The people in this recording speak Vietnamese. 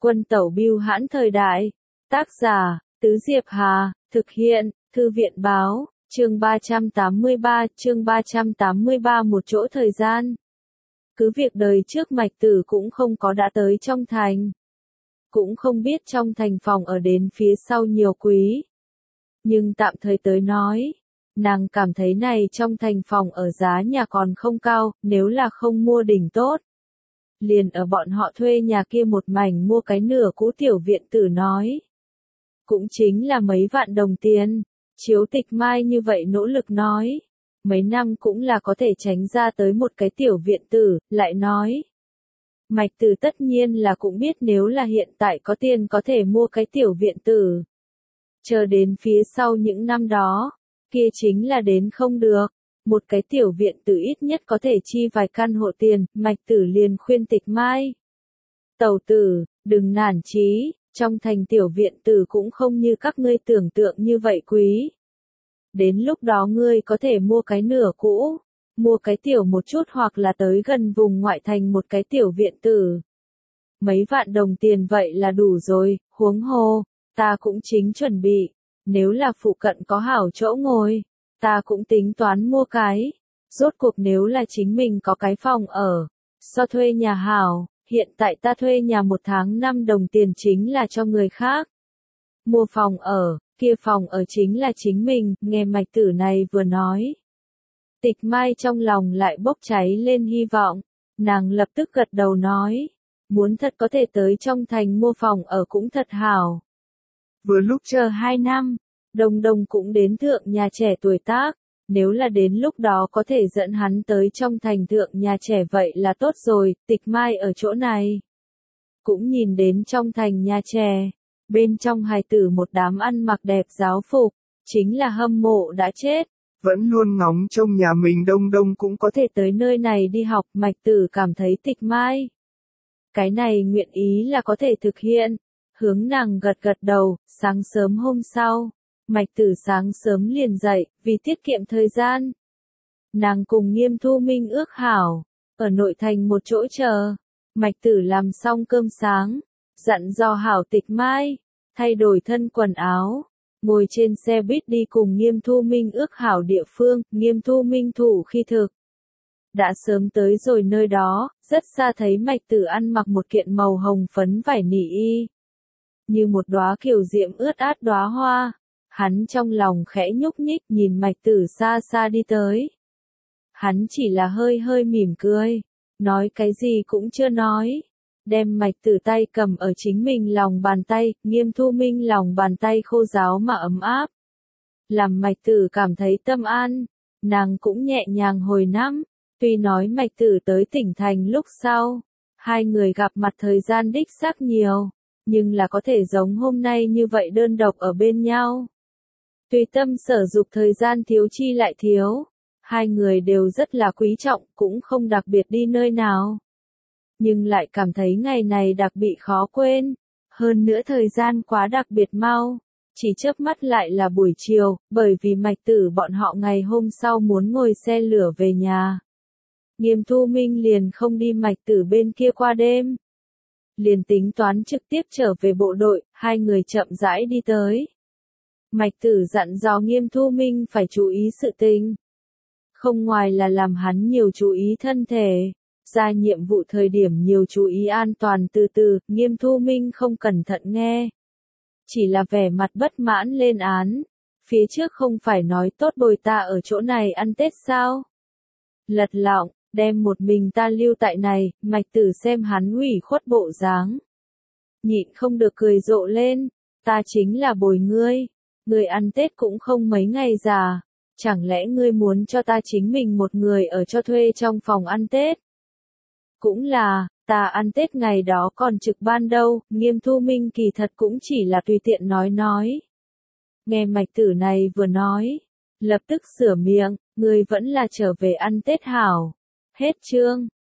Quân tẩu bưu hãn thời đại. Tác giả, Tứ Diệp Hà, thực hiện, Thư viện báo, chương 383, một chỗ thời gian. Cứ việc đời trước Mạch Tử cũng không có đã tới trong thành. Cũng không biết trong thành phòng ở đến phía sau nhiều quý. Nhưng tạm thời tới nói, nàng cảm thấy này trong thành phòng ở giá nhà còn không cao, nếu là không mua đỉnh tốt. Liền ở bọn họ thuê nhà kia một mảnh mua cái nửa cũ tiểu viện tử nói. Cũng chính là mấy vạn đồng tiền, Chiếu Tịch Mai như vậy nỗ lực nói. Mấy năm cũng là có thể tránh ra tới một cái tiểu viện tử, lại nói. Mạch Tử tất nhiên là cũng biết nếu là hiện tại có tiền có thể mua cái tiểu viện tử. Chờ đến phía sau những năm đó, kia chính là đến không được. Một cái tiểu viện tử ít nhất có thể chi vài căn hộ tiền, Mạch Tử liền khuyên Tịch Mai. Tẩu tử, đừng nản chí, trong thành tiểu viện tử cũng không như các ngươi tưởng tượng như vậy quý. Đến lúc đó ngươi có thể mua cái nửa cũ, mua cái tiểu một chút hoặc là tới gần vùng ngoại thành một cái tiểu viện tử. Mấy vạn đồng tiền vậy là đủ rồi, huống hồ, ta cũng chính chuẩn bị, nếu là phụ cận có hảo chỗ ngồi, ta cũng tính toán mua cái. Rốt cuộc nếu là chính mình có cái phòng ở, so thuê nhà hảo, hiện tại ta thuê nhà 1 tháng 5 đồng tiền chính là cho người khác. Mua phòng ở, kia phòng ở chính là chính mình, nghe Mạch Tử này vừa nói. Tịch Mai trong lòng lại bốc cháy lên hy vọng, nàng lập tức gật đầu nói, muốn thật có thể tới trong thành mua phòng ở cũng thật hảo. Vừa lúc chờ 2 năm, Đồng Đồng cũng đến thượng nhà trẻ tuổi tác, nếu là đến lúc đó có thể dẫn hắn tới trong thành thượng nhà trẻ vậy là tốt rồi, Tịch Mai ở chỗ này. Cũng nhìn đến trong thành nhà trẻ, bên trong hài tử một đám ăn mặc đẹp giáo phục, chính là hâm mộ đã chết. Vẫn luôn ngóng trông nhà mình Đông Đông cũng có thể tới nơi này đi học, Mạch Tử cảm thấy Tịch Mai. Cái này nguyện ý là có thể thực hiện, hướng nàng gật gật đầu, sáng sớm hôm sau. Mạch Tử sáng sớm liền dậy, vì tiết kiệm thời gian. Nàng cùng Nghiêm Thu Minh ước hảo, ở nội thành một chỗ chờ. Mạch Tử làm xong cơm sáng, dặn dò hảo Tịch Mai, thay đổi thân quần áo, ngồi trên xe buýt đi cùng Nghiêm Thu Minh ước hảo địa phương, Nghiêm Thu Minh thủ khi thực. Đã sớm tới rồi nơi đó, rất xa thấy Mạch Tử ăn mặc một kiện màu hồng phấn vải nỉ y. Như một đóa kiều diễm ướt át đóa hoa. Hắn trong lòng khẽ nhúc nhích nhìn Mạch Tử xa xa đi tới. Hắn chỉ là hơi hơi mỉm cười, nói cái gì cũng chưa nói. Đem Mạch Tử tay cầm ở chính mình lòng bàn tay, Nghiêm Thu Minh lòng bàn tay khô ráo mà ấm áp. Làm Mạch Tử cảm thấy tâm an, nàng cũng nhẹ nhàng hồi năm. Tuy nói Mạch Tử tới tỉnh thành lúc sau, hai người gặp mặt thời gian đích xác nhiều, nhưng là có thể giống hôm nay như vậy đơn độc ở bên nhau. Tùy tâm sở dục thời gian thiếu chi lại thiếu, hai người đều rất là quý trọng, cũng không đặc biệt đi nơi nào. Nhưng lại cảm thấy ngày này đặc biệt khó quên, hơn nữa thời gian quá đặc biệt mau, chỉ chớp mắt lại là buổi chiều, bởi vì Mạch Tử bọn họ ngày hôm sau muốn ngồi xe lửa về nhà. Nghiêm Thu Minh liền không đi Mạch Tử bên kia qua đêm. Liền tính toán trực tiếp trở về bộ đội, hai người chậm rãi đi tới. Mạch Tử dặn dò Nghiêm Thu Minh phải chú ý sự tình. Không ngoài là làm hắn nhiều chú ý thân thể, ra nhiệm vụ thời điểm nhiều chú ý an toàn từ từ, Nghiêm Thu Minh không cẩn thận nghe. Chỉ là vẻ mặt bất mãn lên án. Phía trước không phải nói tốt bồi ta ở chỗ này ăn Tết sao? Lật lọng, đem một mình ta lưu tại này, Mạch Tử xem hắn ủy khuất bộ dáng. Nhịn không được cười rộ lên, ta chính là bồi ngươi. Ngươi ăn Tết cũng không mấy ngày già, chẳng lẽ ngươi muốn cho ta chính mình một người ở cho thuê trong phòng ăn Tết? Cũng là, ta ăn Tết ngày đó còn trực ban đâu, Nghiêm Thu Minh kỳ thật cũng chỉ là tùy tiện nói. Nghe Mạch Tử này vừa nói, lập tức sửa miệng, ngươi vẫn là trở về ăn Tết hảo. Hết chương.